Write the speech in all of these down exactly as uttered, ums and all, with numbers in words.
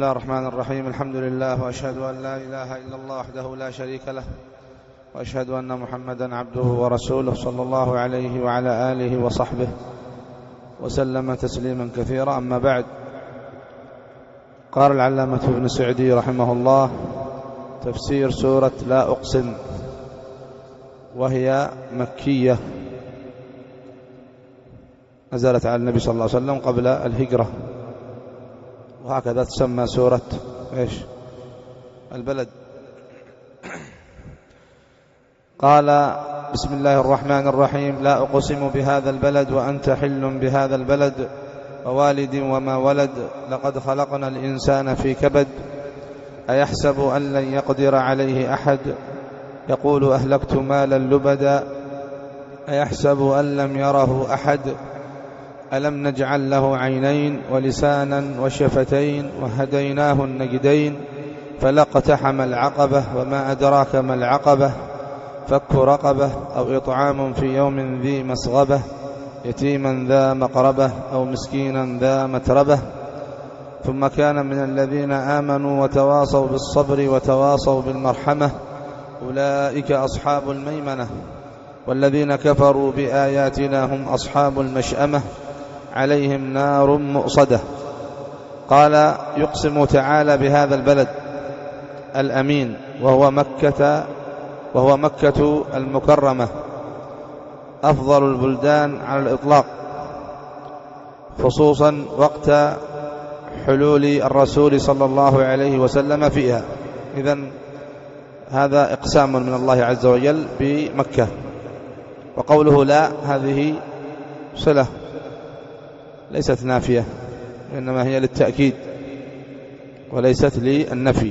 الله الرحمن الرحيم. الحمد لله، وأشهد أن لا إله إلا الله وحده لا شريك له، وأشهد أن محمدا عبده ورسوله صلى الله عليه وعلى آله وصحبه وسلم تسليما كثيرا. أما بعد، قال العلامة ابن سعدي رحمه الله: تفسير سورة لا أقسم، وهي مكية، نزلت على النبي صلى الله عليه وسلم قبل الهجرة، وهكذا تسمى سورة إيش؟ البلد. قال: بسم الله الرحمن الرحيم. لا أقسم بهذا البلد وأنت حل بهذا البلد ووالد وما ولد، لقد خلقنا الإنسان في كبد، أيحسب أن لن يقدر عليه أحد، يقول أهلكت مالا لبدا، أيحسب أن لم يره أحد، ألم نجعل له عينين ولسانا وشفتين وهديناه النجدين، فلاقتحم العقبة وما أدراك ما العقبة، فك رقبة أو إطعام في يوم ذي مسغبة، يتيما ذا مقربة أو مسكينا ذا متربة، ثم كان من الذين آمنوا وتواصوا بالصبر وتواصوا بالمرحمة، أولئك أصحاب الميمنة، والذين كفروا بآياتنا هم أصحاب المشأمة، عليهم نار مؤصدة. قال: يقسم تعالى بهذا البلد الأمين، وهو مكة وهو مكة المكرمة، أفضل البلدان على الإطلاق، خصوصا وقت حلول الرسول صلى الله عليه وسلم فيها. إذن هذا إقسام من الله عز وجل بمكة. وقوله لا، هذه صلة ليست نافية، إنما هي للتأكيد وليست للنفي.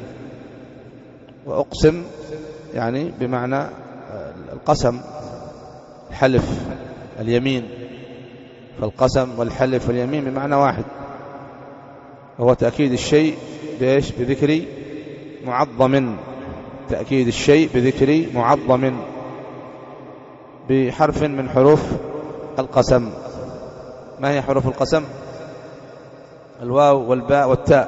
وأقسم يعني بمعنى القسم، الحلف، اليمين، فالقسم والحلف واليمين بمعنى واحد، وهو تأكيد الشيء بإيش؟ بذكر معظم، تأكيد الشيء بذكر معظم بحرف من حروف القسم. ما هي حروف القسم؟ الواو والباء والتاء،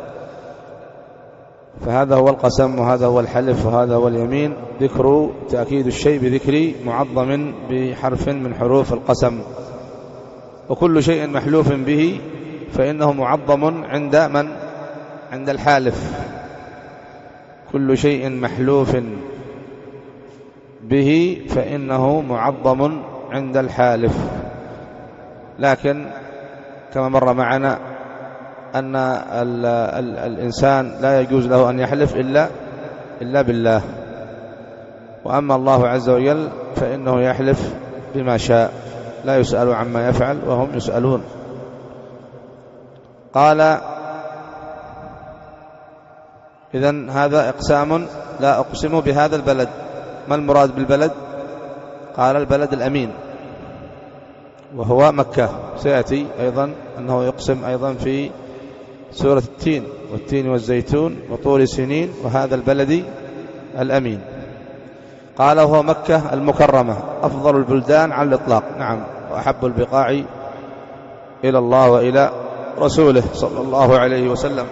فهذا هو القسم، وهذا هو الحلف، وهذا هو اليمين، ذكر تأكيد الشيء بذكر معظم بحرف من حروف القسم. وكل شيء محلوف به فإنه معظم عند من؟ عند الحالف. كل شيء محلوف به فإنه معظم عند الحالف. لكن كما مر معنا أن ال ال الإنسان لا يجوز له أن يحلف إلا إلا بالله، وأما الله عز وجل فإنه يحلف بما شاء، لا يسأل عما يفعل وهم يسألون. قال: إذن هذا إقسام لا أقسم بهذا البلد. ما المراد بالبلد؟ قال: البلد الأمين، وهو مكة. سيأتي أيضا أنه يقسم أيضا في سورة التين، والتين والزيتون وطور سنين، وهذا البلد الأمين. قال: وهو مكة المكرمة، أفضل البلدان على الإطلاق، نعم، وأحب البقاع إلى الله وإلى رسوله صلى الله عليه وسلم.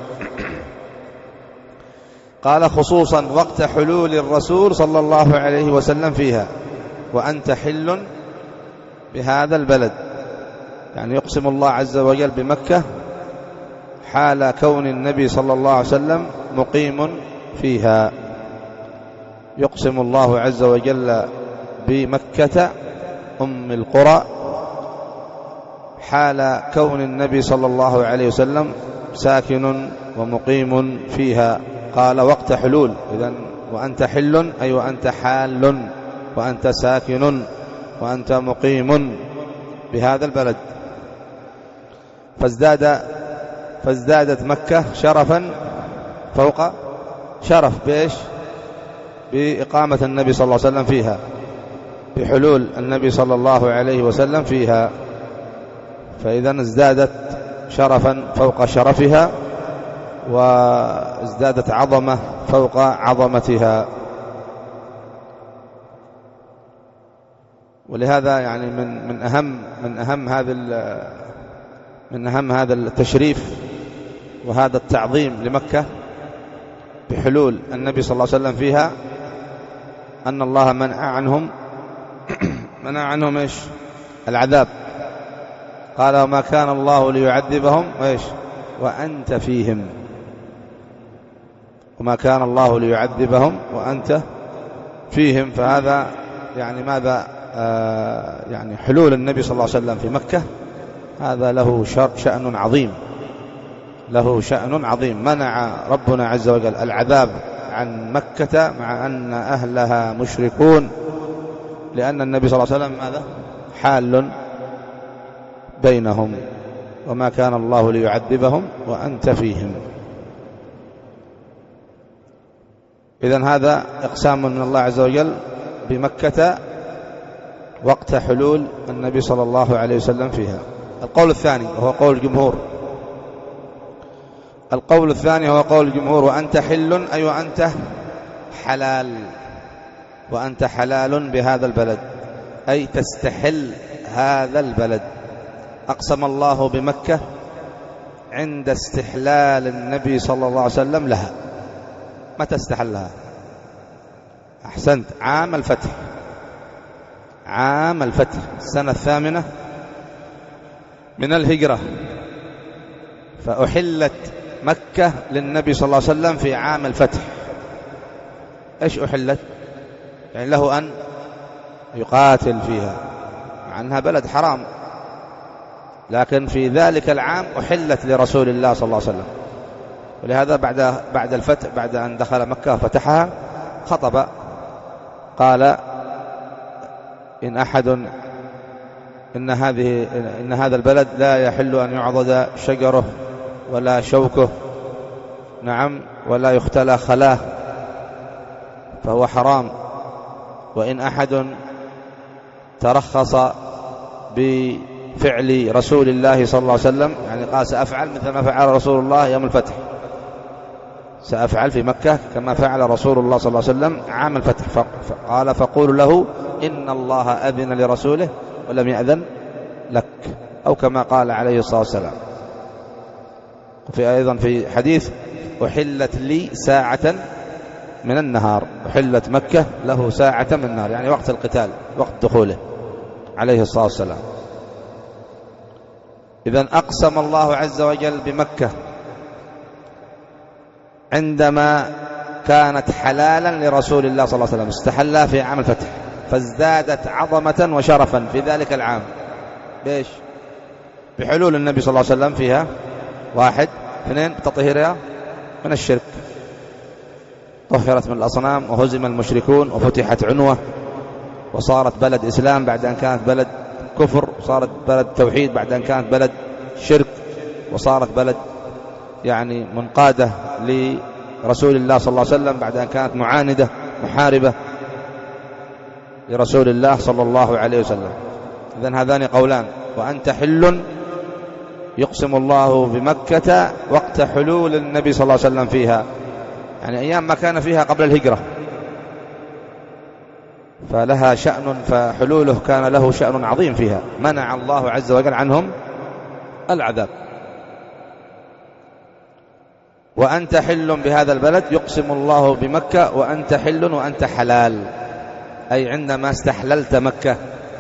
قال: خصوصا وقت حلول الرسول صلى الله عليه وسلم فيها، وأنت حل بهذا البلد، يعني يقسم الله عز وجل بمكة حال كون النبي صلى الله عليه وسلم مقيم فيها. يقسم الله عز وجل بمكة أم القرى حال كون النبي صلى الله عليه وسلم ساكن ومقيم فيها. قال: وقت حلول، إذن وأنت حل أي وأنت حال، وأنت ساكن، وأنت مقيم بهذا البلد. فازداد فازدادت مكة شرفا فوق شرف بإيش؟ بإقامة النبي صلى الله عليه وسلم فيها، بحلول النبي صلى الله عليه وسلم فيها، فإذا ازدادت شرفا فوق شرفها، وازدادت عظمة فوق عظمتها. ولهذا يعني من من أهم من أهم هذا من أهم هذا التشريف وهذا التعظيم لمكة بحلول النبي صلى الله عليه وسلم فيها أن الله منع عنهم منع عنهم إيش؟ العذاب. قال وما كان الله ليعذبهم وإيش؟ وأنت فيهم. وما كان الله ليعذبهم وأنت فيهم. فهذا يعني ماذا آه يعني حلول النبي صلى الله عليه وسلم في مكة هذا له شأن عظيم، له شأن عظيم. منع ربنا عز وجل العذاب عن مكة مع أن أهلها مشركون، لأن النبي صلى الله عليه وسلم ماذا حال بينهم. وما كان الله ليعذبهم وأنت فيهم. إذن هذا إقسام من الله عز وجل بمكة وقت حلول النبي صلى الله عليه وسلم فيها. القول الثاني وهو قول الجمهور، القول الثاني هو قول الجمهور وأنت حل أي وأنت حلال، وأنت حلال بهذا البلد أي تستحل هذا البلد. أقسم الله بمكة عند استحلال النبي صلى الله عليه وسلم لها. متى استحلها؟ أحسنت، عام الفتح، عام الفتح السنة الثامنة من الهجرة، فأحلت مكة للنبي صلى الله عليه وسلم في عام الفتح. إيش أحلت؟ يعني له أن يقاتل فيها مع أنها بلد حرام، لكن في ذلك العام أحلت لرسول الله صلى الله عليه وسلم. ولهذا بعد بعد الفتح، بعد أن دخل مكة فتحها، خطب قال إن أحد إن هذه إن هذا البلد لا يحل أن يعضد شجره ولا شوكه، نعم، ولا يختلى خلاه، فهو حرام. وإن أحد ترخص بفعل رسول الله صلى الله عليه وسلم، يعني قال سأفعل مثل ما فعل رسول الله يوم الفتح، سأفعل في مكة كما فعل رسول الله صلى الله عليه وسلم عام الفتح. قال فقول له إن الله أذن لرسوله ولم يأذن لك، أو كما قال عليه الصلاة والسلام. وفي أيضا في حديث أحلت لي ساعة من النهار، أحلت مكة له ساعة من النهار، يعني وقت القتال، وقت دخوله عليه الصلاة والسلام. إذن أقسم الله عز وجل بمكة عندما كانت حلالا لرسول الله صلى الله عليه وسلم، استحلها في عام الفتح، فازدادت عظمة وشرفا في ذلك العام. بإيش؟ بحلول النبي صلى الله عليه وسلم فيها، واحد، اثنين، بتطهيرها من الشرك، طهرت من الأصنام وهزم المشركون وفتحت عنوة وصارت بلد إسلام بعد أن كانت بلد كفر، وصارت بلد توحيد بعد أن كانت بلد شرك، وصارت بلد يعني منقادة لرسول الله صلى الله عليه وسلم بعد أن كانت معاندة محاربة لرسول الله صلى الله عليه وسلم. إذن هذان قولان. وأنت حل، يقسم الله بمكة وقت حلول النبي صلى الله عليه وسلم فيها، يعني أيام ما كان فيها قبل الهجرة، فلها شأن، فحلوله كان له شأن عظيم فيها، منع الله عز وجل عنهم العذاب. وأنت حل بهذا البلد، يقسم الله بمكة وأنت حل وأنت حلال، أي عندما استحللت مكة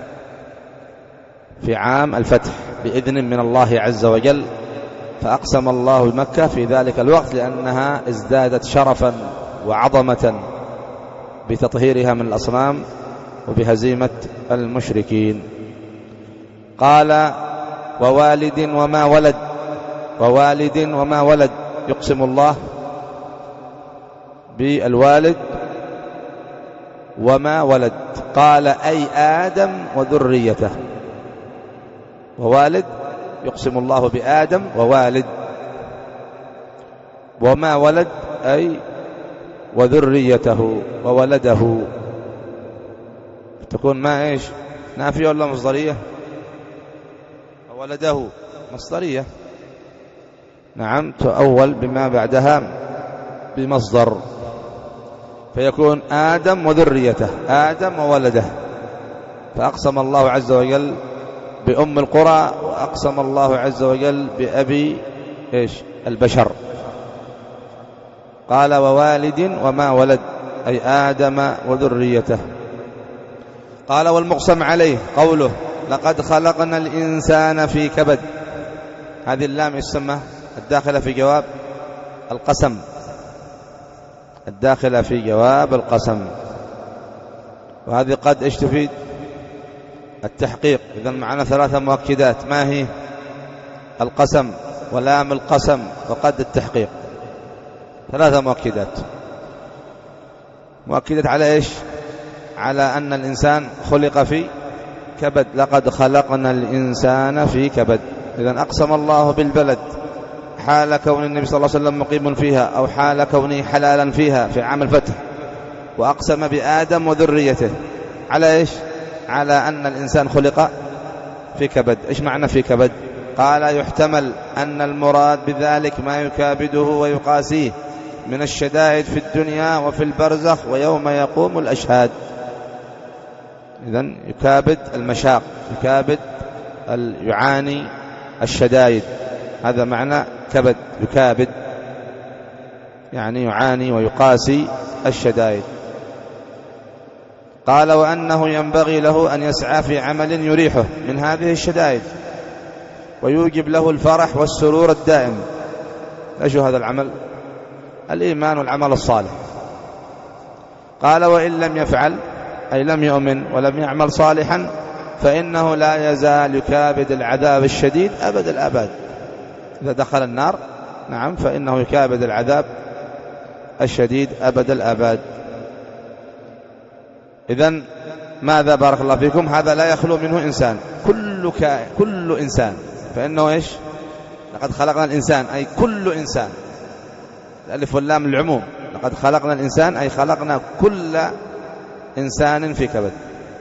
في عام الفتح بإذن من الله عز وجل، فأقسم الله بمكة في ذلك الوقت لأنها ازدادت شرفا وعظمة بتطهيرها من الأصنام وبهزيمة المشركين. قال ووالد وما ولد، ووالد وما ولد، يقسم الله بالوالد وما ولد. قال أي آدم وذريته، ووالد يقسم الله بآدم ووالد، وما ولد أي وذريته وولده. تكون ما إيش نافية ولا مصدرية؟ وولده مصدرية، نعم، تؤول بما بعدها بمصدر، فيكون آدم وذريته، آدم وولده. فأقسم الله عز وجل بأم القرى، وأقسم الله عز وجل بأبي إيش البشر. قال ووالد وما ولد أي آدم وذريته. قال والمقسم عليه قوله لقد خلقنا الإنسان في كبد. هذه اللام السمة الداخلة في جواب القسم، الداخلة في جواب القسم. وهذه قد ايش تفيد؟ التحقيق. إذا معنا ثلاثة مؤكدات، ما هي؟ القسم ولام القسم وقد التحقيق، ثلاثة مؤكدات. مؤكدات على ايش؟ على أن الإنسان خلق في كبد. لقد خلقنا الإنسان في كبد. إذن أقسم الله بالبلد حال كون النبي صلى الله عليه وسلم مقيم فيها، أو حال كونه حلالا فيها في عام الفتح. وأقسم بآدم وذريته على إيش؟ على أن الإنسان خلق في كبد. إيش معنى في كبد؟ قال يحتمل أن المراد بذلك ما يكابده ويقاسيه من الشدائد في الدنيا وفي البرزخ ويوم يقوم الأشهاد. إذن يكابد المشاق، يكابد يعاني الشدائد، هذا معنى كبد. يكابد يعني يعاني ويقاسي الشدائد. قال وأنه ينبغي له أن يسعى في عمل يريحه من هذه الشدائد ويوجب له الفرح والسرور الدائم. ايش هذا العمل؟ الإيمان والعمل الصالح. قال وإن لم يفعل أي لم يؤمن ولم يعمل صالحا فإنه لا يزال يكابد العذاب الشديد أبد الآباد. إذا دخل النار نعم فإنه يكابد العذاب الشديد أبد الآباد. إذن ماذا بارك الله فيكم؟ هذا لا يخلو منه إنسان، كل كائن، كل إنسان. فإنه إيش؟ لقد خلقنا الإنسان أي كل إنسان، الألف واللام العموم. لقد خلقنا الإنسان أي خلقنا كل إنسان في كبد،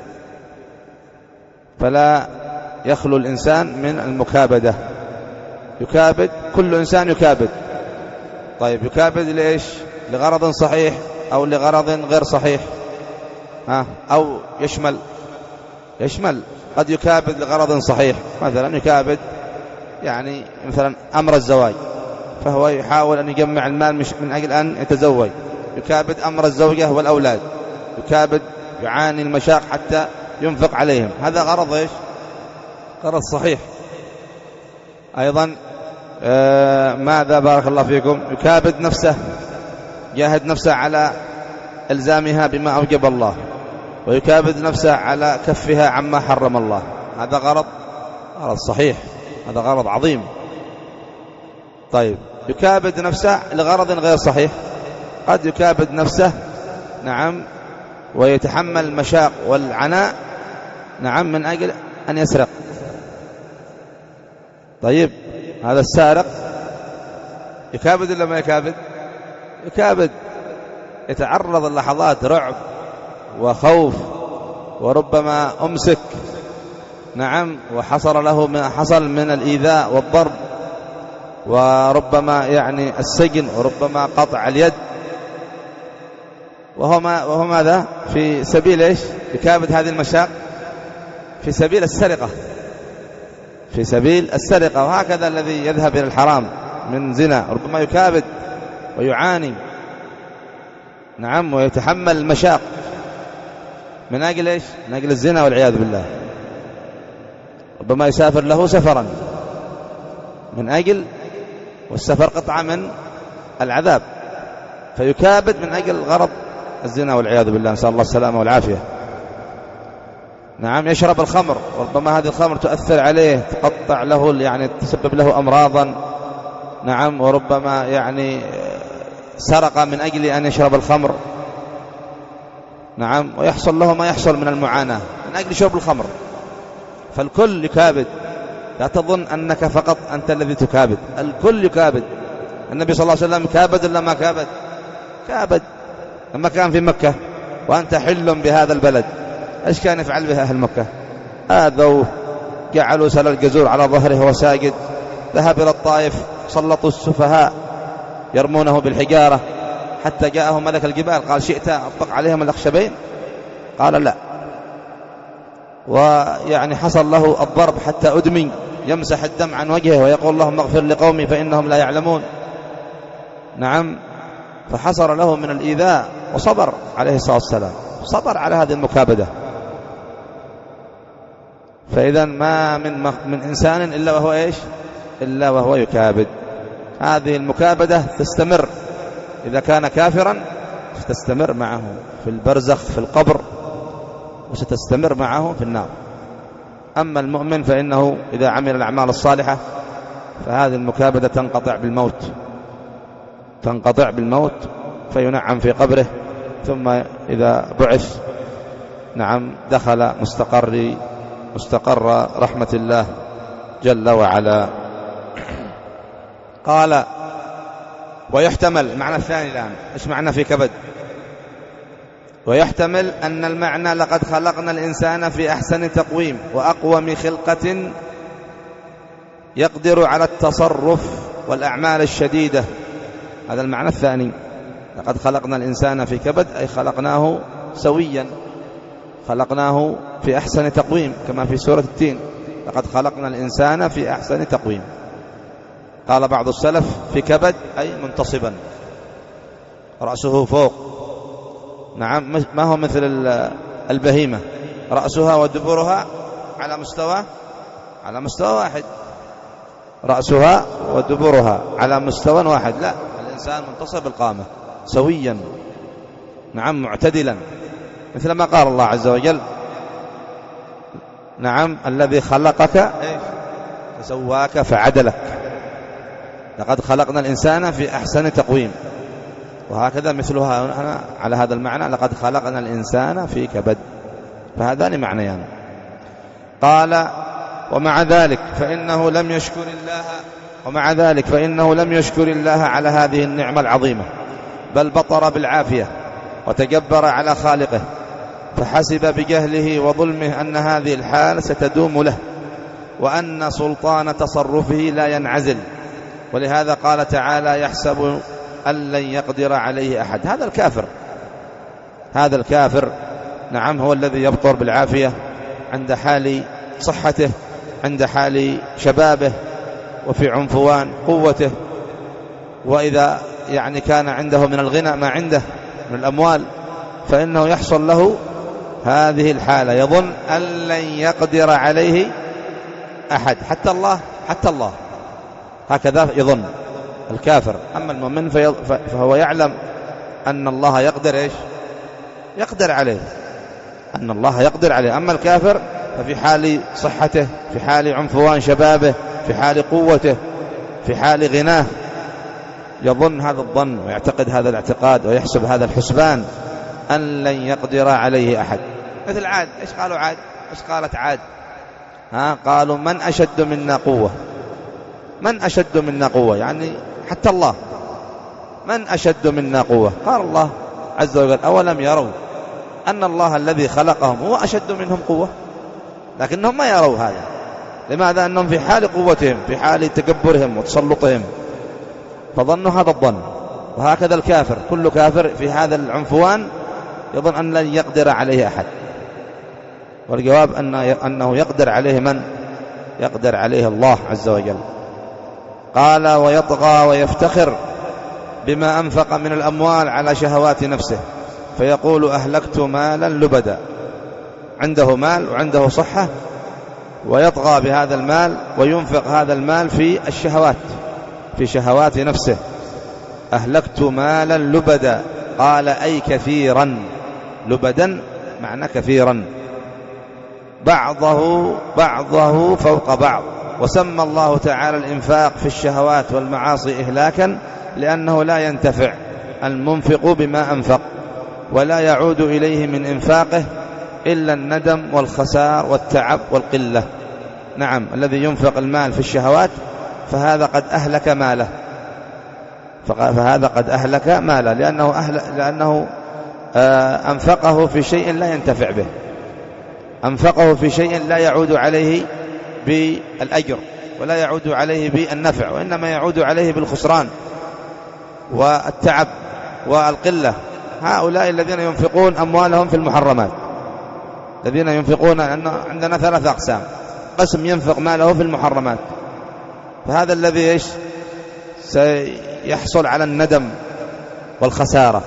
فلا يخلو الإنسان من المكابدة. يكابد، كل إنسان يكابد. طيب يكابد لإيش؟ لغرض صحيح أو لغرض غير صحيح؟ ها؟ أو يشمل يشمل قد يكابد لغرض صحيح، مثلا يكابد يعني مثلا أمر الزواج، فهو يحاول أن يجمع المال من أجل أن يتزوج. يكابد أمر الزوجة والأولاد، يكابد يعاني المشاق حتى ينفق عليهم، هذا غرض إيش؟ غرض صحيح. أيضا آه ماذا بارك الله فيكم؟ يكابد نفسه، يجاهد نفسه على إلزامها بما أوجب الله، ويكابد نفسه على كفها عما حرم الله، هذا غرض غرض صحيح، هذا غرض عظيم. طيب يكابد نفسه لغرض غير صحيح، قد يكابد نفسه نعم ويتحمل المشاق والعناء نعم من أجل أن يسرق. طيب هذا السارق يكابد ولا ما يكابد؟ يكابد، يتعرض للحظات رعب وخوف، وربما أمسك نعم وحصل له ما حصل من الإيذاء والضرب، وربما يعني السجن، وربما قطع اليد، وهو, ما وهو ماذا؟ في سبيل إيش؟ يكابد هذه المشاق في سبيل السرقة، في سبيل السرقة. وهكذا الذي يذهب إلى الحرام من زنا ربما يكابد ويعاني نعم ويتحمل المشاق من أجل إيش؟ من أجل الزنا والعياذ بالله. ربما يسافر له سفرا من أجل، والسفر قطعة من العذاب، فيكابد من أجل غرض الزنا والعياذ بالله، نسأل الله السلامة والعافية. نعم يشرب الخمر، وربما هذه الخمر تؤثر عليه، تقطع له يعني تسبب له أمراضا نعم، وربما يعني سرق من أجل أن يشرب الخمر نعم، ويحصل له ما يحصل من المعاناة من أجل شرب الخمر. فالكل يكابد، لا تظن أنك فقط أنت الذي تكابد، الكل يكابد. النبي صلى الله عليه وسلم كابد ولا ما كابد؟ كابد. لما كان في مكة وأنت حل بهذا البلد، إيش كان يفعل بها أهل مكة؟ آذوه، جعلوا سل الجزور على ظهره وهو ساجد. ذهب إلى الطائف، سلطوا السفهاء يرمونه بالحجارة، حتى جاءه ملك الجبال قال شئت أطلق عليهم الأخشبين؟ قال لا، ويعني حصل له الضرب حتى أدمي يمسح الدم عن وجهه ويقول اللهم اغفر لقومي فإنهم لا يعلمون. نعم، فحصر له من الإيذاء وصبر عليه الصلاة والسلام، صبر على هذه المكابدة. فإذا ما من, من إنسان إلا وهو إيش إلا وهو يكابد. هذه المكابدة تستمر، إذا كان كافرا ستستمر معه في البرزخ في القبر، وستستمر معه في النار. أما المؤمن فإنه إذا عمل الأعمال الصالحة فهذه المكابدة تنقطع بالموت، تنقطع بالموت فينعم في قبره، ثم إذا بعث نعم دخل مستقر مستقر رحمة الله جل وعلا. قال ويحتمل المعنى الثاني الآن، إيش معنى في كبد؟ ويحتمل أن المعنى لقد خلقنا الإنسان في أحسن تقويم وأقوم خلقة يقدر على التصرف والأعمال الشديدة. هذا المعنى الثاني، لقد خلقنا الإنسان في كبد أي خلقناه سويا، خلقناه في أحسن تقويم، كما في سورة التين لقد خلقنا الإنسان في أحسن تقويم. قال بعض السلف في كبد أي منتصبا، رأسه فوق. نعم، ما هو مثل البهيمة رأسها ودبرها على مستوى على مستوى واحد، رأسها ودبرها على مستوى واحد. لا، الإنسان منتصب القامة سويا، نعم معتدلا، مثل ما قال الله عز وجل نعم الذي خلقك فسواك فعدلك. لقد خلقنا الإنسان في أحسن تقويم، وهكذا مثلها هنا على هذا المعنى لقد خلقنا الإنسان في كبد، فهذان معنيان. قال ومع ذلك فإنه لم يشكر الله ومع ذلك فإنه لم يشكر الله على هذه النعمة العظيمة، بل بطر بالعافية وتجبر على خالقه، فحسب بجهله وظلمه أن هذه الحال ستدوم له، وأن سلطان تصرفه لا ينعزل. ولهذا قال تعالى يحسب أن لن يقدر عليه أحد. هذا الكافر هذا الكافر نعم هو الذي يبطر بالعافية عند حال صحته، عند حال شبابه، وفي عنفوان قوته، وإذا يعني كان عنده من الغنى ما عنده من الأموال فإنه يحصل له هذه الحالة، يظن أن لن يقدر عليه أحد، حتى الله حتى الله هكذا يظن الكافر. أما المؤمن فهو يعلم أن الله يقدر إيش يقدر عليه، أن الله يقدر عليه. أما الكافر ففي حال صحته، في حال عنفوان شبابه، في حال قوته، في حال غناه، يظن هذا الظن ويعتقد هذا الاعتقاد ويحسب هذا الحسبان أن لن يقدر عليه أحد. مثل عاد، إيش قالوا عاد؟ إيش قالت عاد؟ ها قالوا من أشد منا قوة، من أشد منا قوة، يعني حتى الله من أشد منا قوة. قال الله عز وجل أولم يروا أن الله الذي خلقهم هو أشد منهم قوة، لكنهم ما يروا هذا. لماذا؟ أنهم في حال قوتهم، في حال تكبرهم وتسلطهم، فظنوا هذا الظن. وهكذا الكافر، كل كافر في هذا العنفوان يظن أن لن يقدر عليه أحد، والجواب أنه يقدر عليه من؟ يقدر عليه الله عز وجل. قال ويطغى ويفتخر بما أنفق من الأموال على شهوات نفسه، فيقول أهلكت مالا لبدا. عنده مال وعنده صحة، ويطغى بهذا المال وينفق هذا المال في الشهوات، في شهوات نفسه. أهلكت مالا لبدا، قال أي كثيرا، لبدا معنى كثيرا، بعضه بعضه فوق بعض. وسمى الله تعالى الإنفاق في الشهوات والمعاصي إهلاكا، لأنه لا ينتفع المنفق بما أنفق، ولا يعود إليه من إنفاقه إلا الندم والخسار والتعب والقلة. نعم، الذي ينفق المال في الشهوات فهذا قد أهلك ماله، فهذا قد أهلك ماله لأنه, أهل لأنه أنفقه في شيء لا ينتفع به، أنفقه في شيء لا يعود عليه بالأجر ولا يعود عليه بالنفع، وإنما يعود عليه بالخسران والتعب والقلة. هؤلاء الذين ينفقون أموالهم في المحرمات، الذين ينفقون، أن عندنا ثلاث أقسام: قسم ينفق ماله في المحرمات، فهذا الذي إيش سيحصل على الندم والخسارة.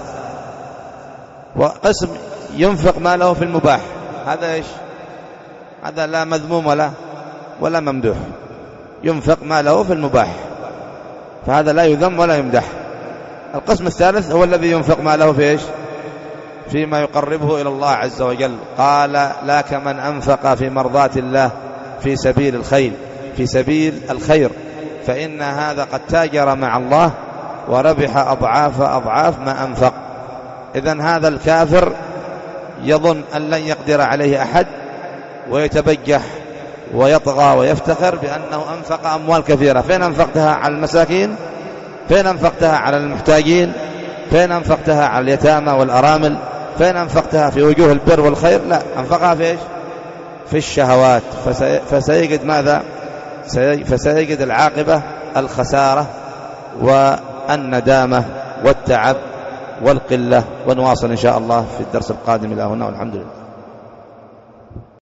وقسم ينفق ماله في المباح، هذا إيش هذا لا مذموم ولا ولا ممدوح، ينفق ماله في المباح، فهذا لا يذم ولا يمدح. القسم الثالث هو الذي ينفق ماله في إيش فيما يقربه إلى الله عز وجل. قال لا كمن أنفق في مرضات الله في سبيل الخير في سبيل الخير فإن هذا قد تاجر مع الله وربح أضعاف أضعاف ما أنفق. إذن هذا الكافر يظن أن لن يقدر عليه أحد ويتبجح ويطغى ويفتخر بأنه أنفق أموال كثيرة. فين أنفقتها؟ على المساكين؟ فين أنفقتها؟ على المحتاجين؟ فين أنفقتها؟ على اليتامى والأرامل؟ فين أنفقتها في وجوه البر والخير؟ لا، أنفقها في إيش؟ في الشهوات. فسي... فسيجد ماذا؟ سي... فسيجد العاقبة الخسارة والندامة والتعب والقلة. ونواصل إن شاء الله في الدرس القادم. إلى هنا والحمد لله.